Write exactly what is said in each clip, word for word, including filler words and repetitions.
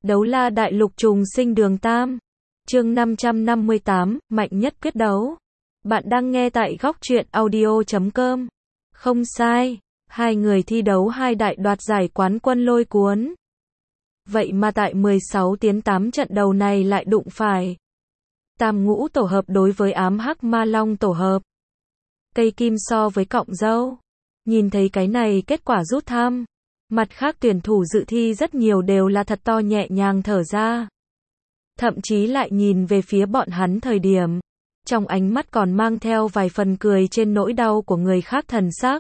Đấu la đại lục trùng sinh đường tam. Chương năm trăm năm mươi tám, mạnh nhất quyết đấu. Bạn đang nghe tại góc truyện audio chấm com. Không sai, hai người thi đấu hai đại đoạt giải quán quân lôi cuốn. Vậy mà tại mười sáu tiến tám trận đầu này lại đụng phải tam ngũ tổ hợp đối với ám hắc ma long tổ hợp. Cây kim so với cọng dâu. Nhìn thấy cái này kết quả rút thăm. Mặt khác tuyển thủ dự thi rất nhiều đều là thật to nhẹ nhàng thở ra. Thậm chí lại nhìn về phía bọn hắn thời điểm. Trong ánh mắt còn mang theo vài phần cười trên nỗi đau của người khác thần sắc.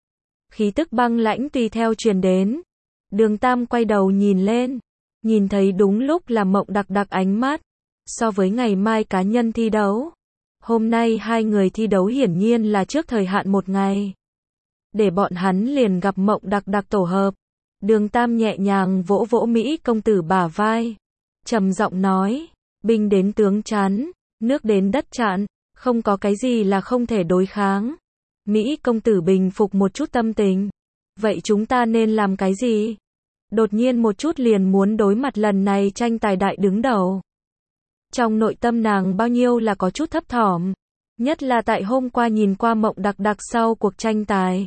Khí tức băng lãnh tùy theo truyền đến. Đường Tam quay đầu nhìn lên. Nhìn thấy đúng lúc là Mộng Đặc Đặc ánh mắt. So với ngày mai cá nhân thi đấu. Hôm nay hai người thi đấu hiển nhiên là trước thời hạn một ngày. Để bọn hắn liền gặp Mộng Đặc Đặc tổ hợp. Đường Tam nhẹ nhàng vỗ vỗ Mỹ công tử bả vai. Trầm giọng nói, binh đến tướng chắn, nước đến đất chặn, không có cái gì là không thể đối kháng. Mỹ công tử bình phục một chút tâm tình. Vậy chúng ta nên làm cái gì? Đột nhiên một chút liền muốn đối mặt lần này tranh tài đại đứng đầu. Trong nội tâm nàng bao nhiêu là có chút thấp thỏm. Nhất là tại hôm qua nhìn qua Mộng Đặc Đặc sau cuộc tranh tài.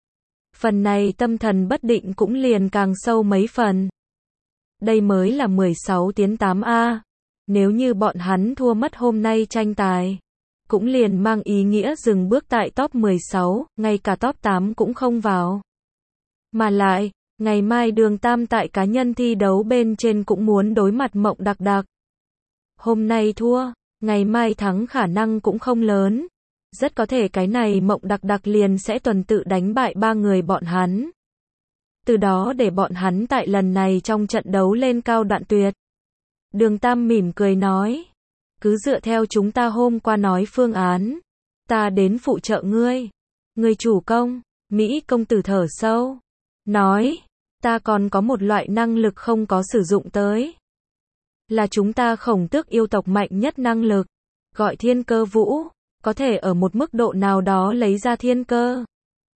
Phần này tâm thần bất định cũng liền càng sâu mấy phần. Đây mới là mười sáu tiến tám A. Nếu như bọn hắn thua mất hôm nay tranh tài, cũng liền mang ý nghĩa dừng bước tại top mười sáu, ngay cả top tám cũng không vào. Mà lại, ngày mai Đường Tam tại cá nhân thi đấu bên trên cũng muốn đối mặt Mộng Đặc Đặc. Hôm nay thua, ngày mai thắng khả năng cũng không lớn. Rất có thể cái này Mộng Đặc Đặc liền sẽ tuần tự đánh bại ba người bọn hắn. Từ đó để bọn hắn tại lần này trong trận đấu lên cao đoạn tuyệt. Đường Tam mỉm cười nói. Cứ dựa theo chúng ta hôm qua nói phương án. Ta đến phụ trợ ngươi. Ngươi chủ công, Mỹ công tử thở sâu. Nói, ta còn có một loại năng lực không có sử dụng tới. Là chúng ta khổng tước yêu tộc mạnh nhất năng lực. Gọi thiên cơ vũ. Có thể ở một mức độ nào đó lấy ra thiên cơ.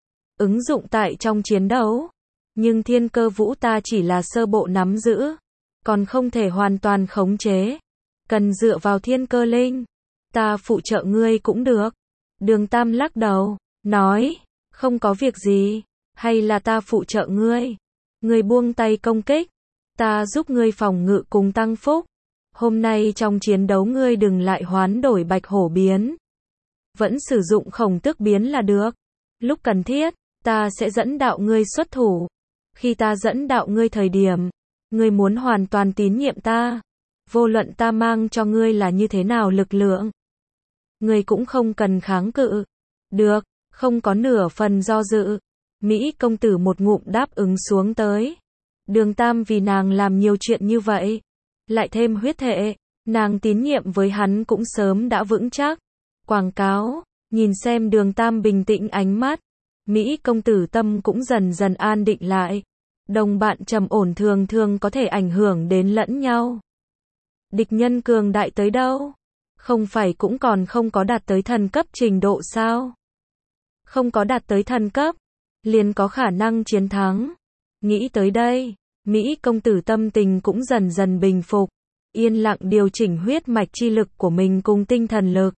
Ứng dụng tại trong chiến đấu. Nhưng thiên cơ vũ ta chỉ là sơ bộ nắm giữ. Còn không thể hoàn toàn khống chế. Cần dựa vào thiên cơ linh. Ta phụ trợ ngươi cũng được. Đường Tam lắc đầu. Nói. Không có việc gì. Hay là ta phụ trợ ngươi. Ngươi buông tay công kích. Ta giúp ngươi phòng ngự cùng tăng phúc. Hôm nay trong chiến đấu ngươi đừng lại hoán đổi bạch hổ biến. Vẫn sử dụng khổng tước biến là được. Lúc cần thiết, ta sẽ dẫn đạo ngươi xuất thủ. Khi ta dẫn đạo ngươi thời điểm, ngươi muốn hoàn toàn tín nhiệm ta. Vô luận ta mang cho ngươi là như thế nào lực lượng. Ngươi cũng không cần kháng cự. Được, không có nửa phần do dự. Mỹ công tử một ngụm đáp ứng xuống tới. Đường Tam vì nàng làm nhiều chuyện như vậy. Lại thêm huyết thệ, nàng tín nhiệm với hắn cũng sớm đã vững chắc. Quảng cáo, nhìn xem Đường Tam bình tĩnh ánh mắt. Mỹ công tử tâm cũng dần dần an định lại. Đồng bạn trầm ổn thường thường có thể ảnh hưởng đến lẫn nhau. Địch nhân cường đại tới đâu? Không phải cũng còn không có đạt tới thần cấp trình độ sao? Không có đạt tới thần cấp, liền có khả năng chiến thắng. Nghĩ tới đây, Mỹ công tử tâm tình cũng dần dần bình phục. Yên lặng điều chỉnh huyết mạch chi lực của mình cùng tinh thần lực.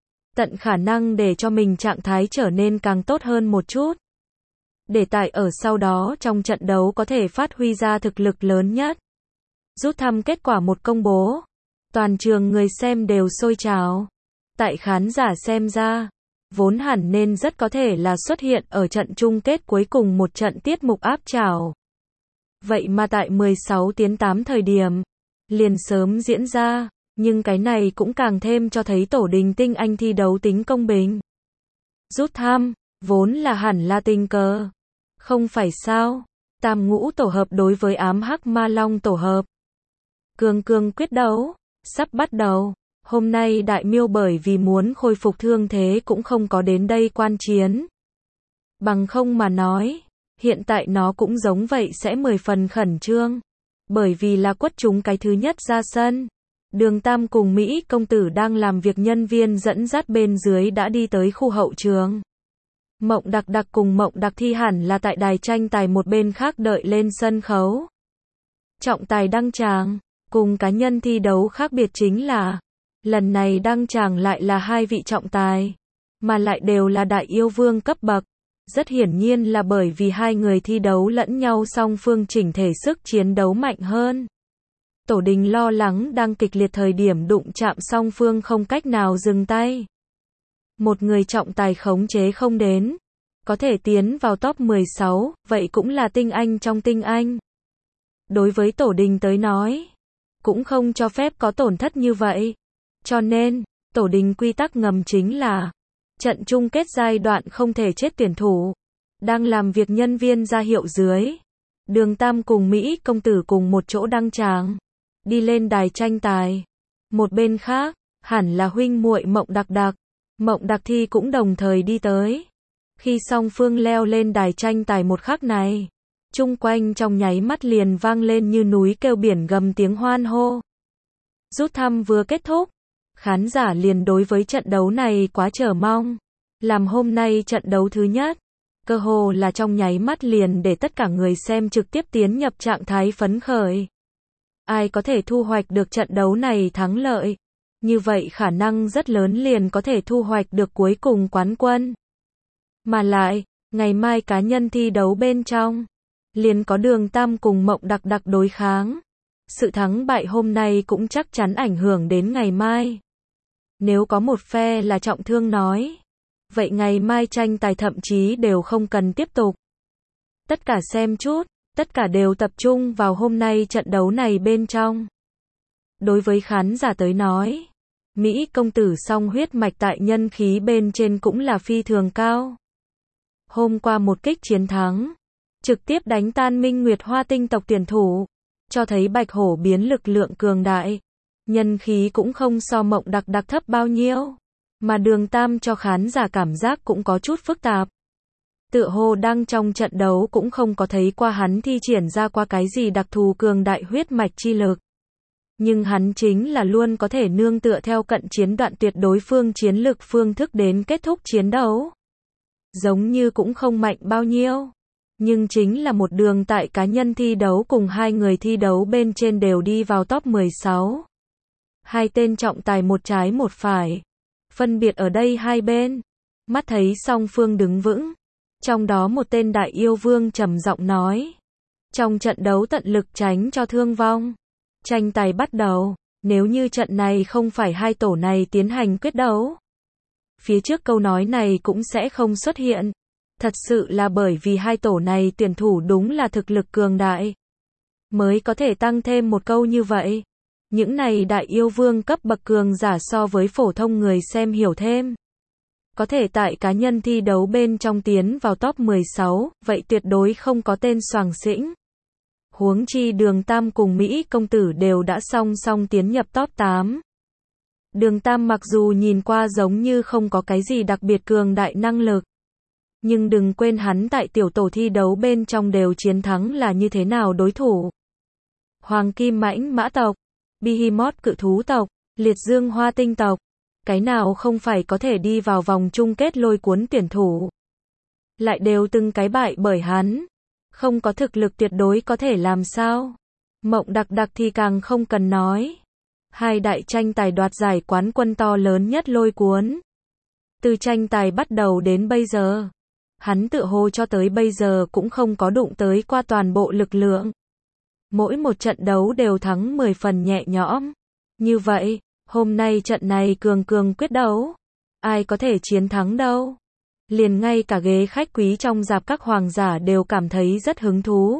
Tận khả năng để cho mình trạng thái trở nên càng tốt hơn một chút. Để tại ở sau đó trong trận đấu có thể phát huy ra thực lực lớn nhất. Rút thăm kết quả một công bố. Toàn trường người xem đều sôi trào. Tại khán giả xem ra, vốn hẳn nên rất có thể là xuất hiện ở trận chung kết cuối cùng một trận tiết mục áp trảo. Vậy mà tại mười sáu tiến tám thời điểm, liền sớm diễn ra. Nhưng cái này cũng càng thêm cho thấy tổ đình tinh anh thi đấu tính công bình. Rút thăm, vốn là hẳn là tình cờ. Không phải sao, tam ngũ tổ hợp đối với ám hắc ma long tổ hợp. Cường cường quyết đấu, sắp bắt đầu. Hôm nay đại miêu bởi vì muốn khôi phục thương thế cũng không có đến đây quan chiến. Bằng không mà nói, hiện tại nó cũng giống vậy sẽ mười phần khẩn trương. Bởi vì là quất chúng cái thứ nhất ra sân. Đường Tam cùng Mỹ công tử đang làm việc nhân viên dẫn dắt bên dưới đã đi tới khu hậu trường. Mộng Đặc Đặc cùng Mộng Đặc Thi hẳn là tại đài tranh tài một bên khác đợi lên sân khấu. Trọng tài đăng tràng, Cùng cá nhân thi đấu khác biệt chính là, lần này đăng tràng lại là hai vị trọng tài, mà lại đều là đại yêu vương cấp bậc. Rất hiển nhiên là bởi vì hai người thi đấu lẫn nhau song phương chỉnh thể sức chiến đấu mạnh hơn. Tổ đình lo lắng đang kịch liệt thời điểm đụng chạm song phương không cách nào dừng tay. Một người trọng tài khống chế không đến, có thể tiến vào top mười sáu, vậy cũng là tinh anh trong tinh anh. Đối với tổ đình tới nói, cũng không cho phép có tổn thất như vậy. Cho nên, tổ đình quy tắc ngầm chính là, trận chung kết giai đoạn không thể chết tuyển thủ. Đang làm việc nhân viên ra hiệu dưới. Đường Tam cùng Mỹ công tử cùng một chỗ đăng tràng. Đi lên đài tranh tài. Một bên khác, hẳn là huynh muội Mộng Đặc Đặc. Mộng Đặc Thi cũng đồng thời đi tới. Khi song phương leo lên đài tranh tài một khắc này, chung quanh trong nháy mắt liền vang lên như núi kêu biển gầm tiếng hoan hô. Rút thăm vừa kết thúc, khán giả liền đối với trận đấu này quá chờ mong. Làm hôm nay trận đấu thứ nhất, cơ hồ là trong nháy mắt liền để tất cả người xem trực tiếp tiến nhập trạng thái phấn khởi. Ai có thể thu hoạch được trận đấu này thắng lợi, như vậy khả năng rất lớn liền có thể thu hoạch được cuối cùng quán quân. Mà lại, ngày mai cá nhân thi đấu bên trong, liền có Đường Tam cùng Mộng Đặc Đặc đối kháng. Sự thắng bại hôm nay cũng chắc chắn ảnh hưởng đến ngày mai. Nếu có một phe là trọng thương nói, vậy ngày mai tranh tài thậm chí đều không cần tiếp tục. Tất cả xem chút, tất cả đều tập trung vào hôm nay trận đấu này bên trong. Đối với khán giả tới nói, Mỹ công tử song huyết mạch tại nhân khí bên trên cũng là phi thường cao. Hôm qua một kích chiến thắng, trực tiếp đánh tan Minh Nguyệt Hoa tinh tộc tuyển thủ, cho thấy Bạch Hổ biến lực lượng cường đại. Nhân khí cũng không so Mộng Đặc Đặc thấp bao nhiêu, mà Đường Tam cho khán giả cảm giác cũng có chút phức tạp. Tựa hồ đang trong trận đấu cũng không có thấy qua hắn thi triển ra qua cái gì đặc thù cường đại huyết mạch chi lực. Nhưng hắn chính là luôn có thể nương tựa theo cận chiến đoạn tuyệt đối phương chiến lực phương thức đến kết thúc chiến đấu. Giống như cũng không mạnh bao nhiêu, nhưng chính là một đường tại cá nhân thi đấu cùng hai người thi đấu bên trên đều đi vào top mười sáu. Hai tên trọng tài một trái một phải, phân biệt ở đây hai bên. Mắt thấy song phương đứng vững, trong đó một tên đại yêu vương trầm giọng nói, trong trận đấu tận lực tránh cho thương vong. Tranh tài bắt đầu, nếu như trận này không phải hai tổ này tiến hành quyết đấu, phía trước câu nói này cũng sẽ không xuất hiện. Thật sự là bởi vì hai tổ này tuyển thủ đúng là thực lực cường đại, mới có thể tăng thêm một câu như vậy. Những này đại yêu vương cấp bậc cường giả so với phổ thông người xem hiểu thêm. Có thể tại cá nhân thi đấu bên trong tiến vào top mười sáu, vậy tuyệt đối không có tên xoàng xĩnh. Huống chi Đường Tam cùng Mỹ công tử đều đã song song tiến nhập top tám. Đường Tam mặc dù nhìn qua giống như không có cái gì đặc biệt cường đại năng lực, nhưng đừng quên hắn tại tiểu tổ thi đấu bên trong đều chiến thắng là như thế nào đối thủ. Hoàng Kim Mãnh Mã tộc, Behemoth cự thú tộc, Liệt Dương Hoa tinh tộc, cái nào không phải có thể đi vào vòng chung kết lôi cuốn tuyển thủ. Lại đều từng cái bại bởi hắn. Không có thực lực tuyệt đối có thể làm sao. Mộng Đặc Đặc thì càng không cần nói. Hai đại tranh tài đoạt giải quán quân to lớn nhất lôi cuốn. Từ tranh tài bắt đầu đến bây giờ, hắn tự hồ cho tới bây giờ cũng không có đụng tới qua toàn bộ lực lượng. Mỗi một trận đấu đều thắng mười phần nhẹ nhõm. Như vậy, hôm nay trận này cường cường quyết đấu, ai có thể chiến thắng đâu. Liền ngay cả ghế khách quý trong dạp các hoàng giả đều cảm thấy rất hứng thú.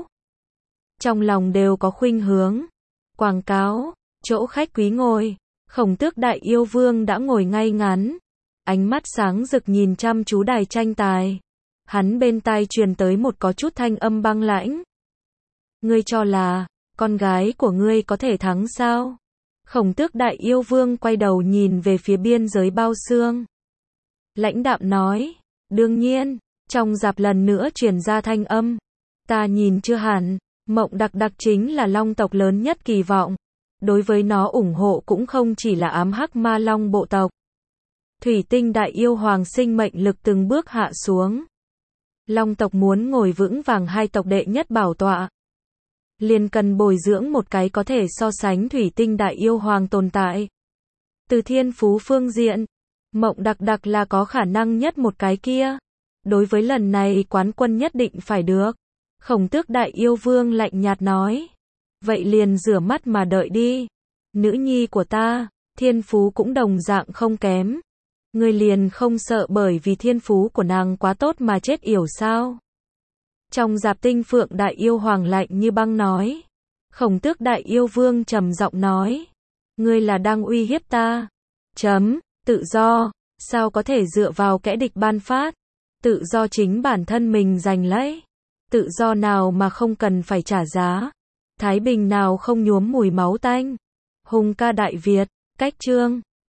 Trong lòng đều có khuynh hướng. Quảng cáo, chỗ khách quý ngồi, Khổng Tước đại yêu vương đã ngồi ngay ngắn, ánh mắt sáng rực nhìn chăm chú đài tranh tài. Hắn bên tai truyền tới một có chút thanh âm băng lãnh. Ngươi cho là, con gái của ngươi có thể thắng sao? Khổng Tước đại yêu vương quay đầu nhìn về phía biên giới bao xương. Lãnh đạm nói, đương nhiên, trong dạp lần nữa truyền ra thanh âm. Ta nhìn chưa hẳn, Mộng Đặc Đặc chính là long tộc lớn nhất kỳ vọng. Đối với nó ủng hộ cũng không chỉ là ám hắc ma long bộ tộc. Thủy Tinh đại yêu hoàng sinh mệnh lực từng bước hạ xuống. Long tộc muốn ngồi vững vàng hai tộc đệ nhất bảo tọa. liền cần bồi dưỡng một cái có thể so sánh thủy tinh đại yêu hoàng tồn tại. Từ thiên phú phương diện, Mộng Đặc Đặc là có khả năng nhất một cái kia. Đối với lần này quán quân nhất định phải được. Khổng Tước đại yêu vương lạnh nhạt nói. Vậy liền rửa mắt mà đợi đi. Nữ nhi của ta, thiên phú cũng đồng dạng không kém. Ngươi liền không sợ bởi vì thiên phú của nàng quá tốt mà chết yểu sao? Trong Dạp Tinh Phượng đại yêu hoàng lạnh như băng nói. Khổng Tước đại yêu vương trầm giọng nói. Ngươi là đang uy hiếp ta. Chấm, tự do, sao có thể dựa vào kẻ địch ban phát? Tự do chính bản thân mình giành lấy. Tự do nào mà không cần phải trả giá? Thái bình nào không nhuốm mùi máu tanh? Hùng ca Đại Việt, cách chương